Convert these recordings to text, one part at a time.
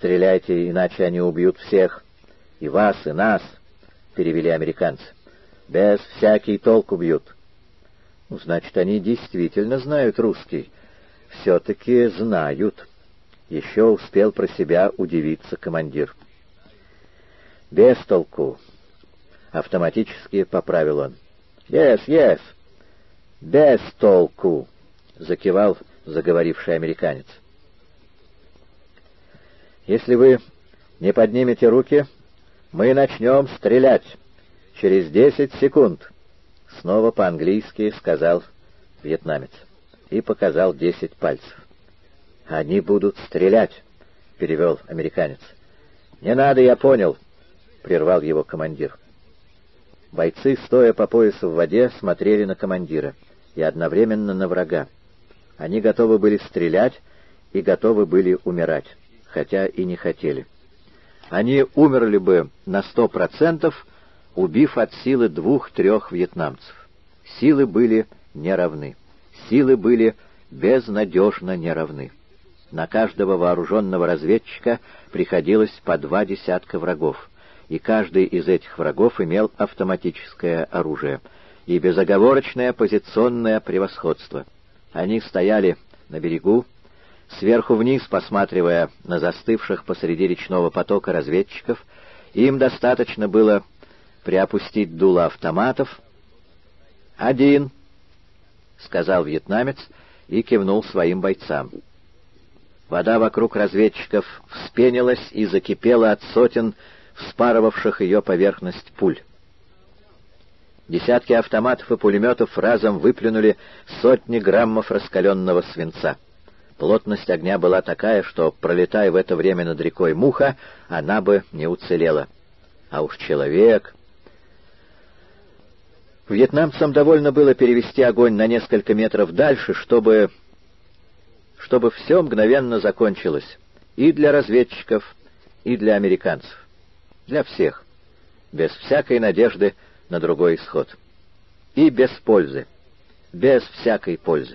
стреляйте, иначе они убьют всех. И вас, и нас, — перевели американцы. Без всякий толк убьют. Ну, значит, они действительно знают русский. Все-таки знают. Еще успел про себя удивиться командир. Без толку. Автоматически поправил он. Yes, yes. Без толку, закивал заговоривший американец. Если вы не поднимете руки, мы начнем стрелять. Через 10 секунд. Снова по-английски сказал вьетнамец и показал 10 пальцев. «Они будут стрелять», — перевел американец. «Не надо, я понял», — прервал его командир. Бойцы, стоя по поясу в воде, смотрели на командира и одновременно на врага. Они готовы были стрелять и готовы были умирать, хотя и не хотели. Они умерли бы на 100%, убив от силы 2-3 вьетнамцев. Силы были неравны. Силы были безнадежно неравны. На каждого вооруженного разведчика приходилось по 2 десятка врагов, и каждый из этих врагов имел автоматическое оружие и безоговорочное позиционное превосходство. Они стояли на берегу, сверху вниз посматривая на застывших посреди речного потока разведчиков. Им достаточно было приопустить дуло автоматов. «Один», — сказал вьетнамец и кивнул своим бойцам. Вода вокруг разведчиков вспенилась и закипела от сотен вспарывавших ее поверхность пуль. Десятки автоматов и пулеметов разом выплюнули сотни граммов раскаленного свинца. Плотность огня была такая, что, пролетая в это время над рекой Муха, она бы не уцелела. А уж человек... Вьетнамцам довольно было перевести огонь на несколько метров дальше, чтобы все мгновенно закончилось и для разведчиков, и для американцев. Для всех. Без всякой надежды на другой исход. И без пользы. Без всякой пользы.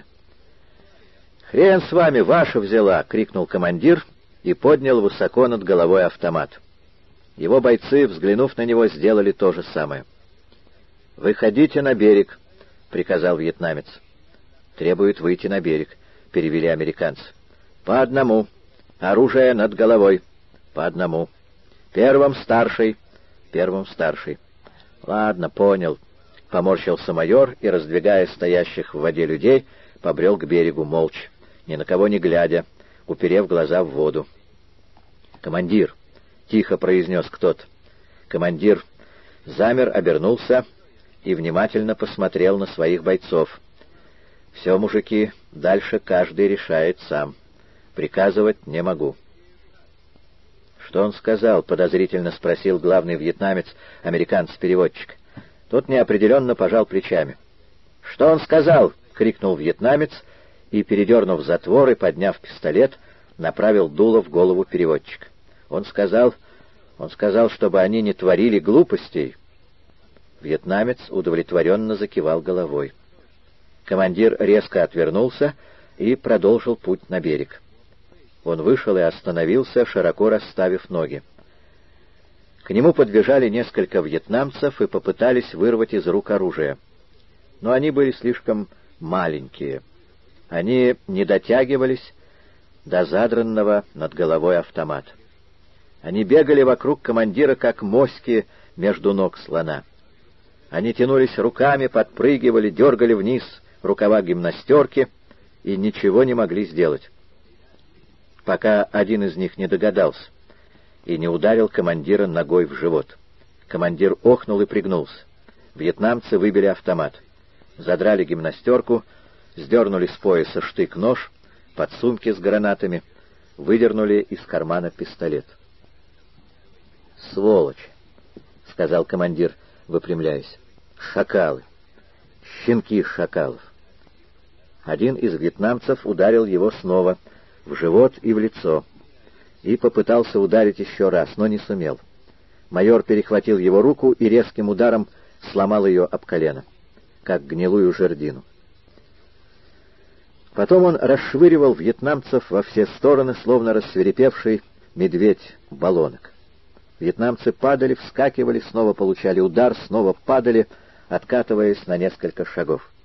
«Хрен с вами, ваша взяла!» — крикнул командир и поднял высоко над головой автомат. Его бойцы, взглянув на него, сделали то же самое. «Выходите на берег», — приказал вьетнамец. «Требует выйти на берег», — перевели американцы. «По одному. Оружие над головой. По одному. Первым старший. Первым старший». «Ладно, понял», — поморщился майор и, раздвигая стоящих в воде людей, побрел к берегу молча, ни на кого не глядя, уперев глаза в воду. «Командир», — тихо произнес кто-то. Командир замер, обернулся и внимательно посмотрел на своих бойцов. «Все, мужики, дальше каждый решает сам. Приказывать не могу». «Что он сказал?» — подозрительно спросил главный вьетнамец, американец-переводчик. Тот неопределенно пожал плечами. «Что он сказал?» — крикнул вьетнамец и, передернув затвор и подняв пистолет, направил дуло в голову переводчика. Он сказал, чтобы они не творили глупостей». Вьетнамец удовлетворенно закивал головой. Командир резко отвернулся и продолжил путь на берег. Он вышел и остановился, широко расставив ноги. К нему подбежали несколько вьетнамцев и попытались вырвать из рук оружие. Но они были слишком маленькие. Они не дотягивались до задранного над головой автомата. Они бегали вокруг командира, как моськи между ног слона. Они тянулись руками, подпрыгивали, дергали вниз рукава гимнастерки и ничего не могли сделать, пока один из них не догадался и не ударил командира ногой в живот. Командир охнул и пригнулся. Вьетнамцы выбили автомат, задрали гимнастерку, сдернули с пояса штык-нож, подсумки с гранатами, выдернули из кармана пистолет. «Сволочь!» — сказал командир, выпрямляясь. «Шакалы! Щенки шакалов!» Один из вьетнамцев ударил его снова, в живот и в лицо, и попытался ударить еще раз, но не сумел. Майор перехватил его руку и резким ударом сломал ее об колено, как гнилую жердину. Потом он расшвыривал вьетнамцев во все стороны, словно рассвирепевший медведь-баллонок. Вьетнамцы падали, вскакивали, снова получали удар, снова падали, откатываясь на несколько шагов.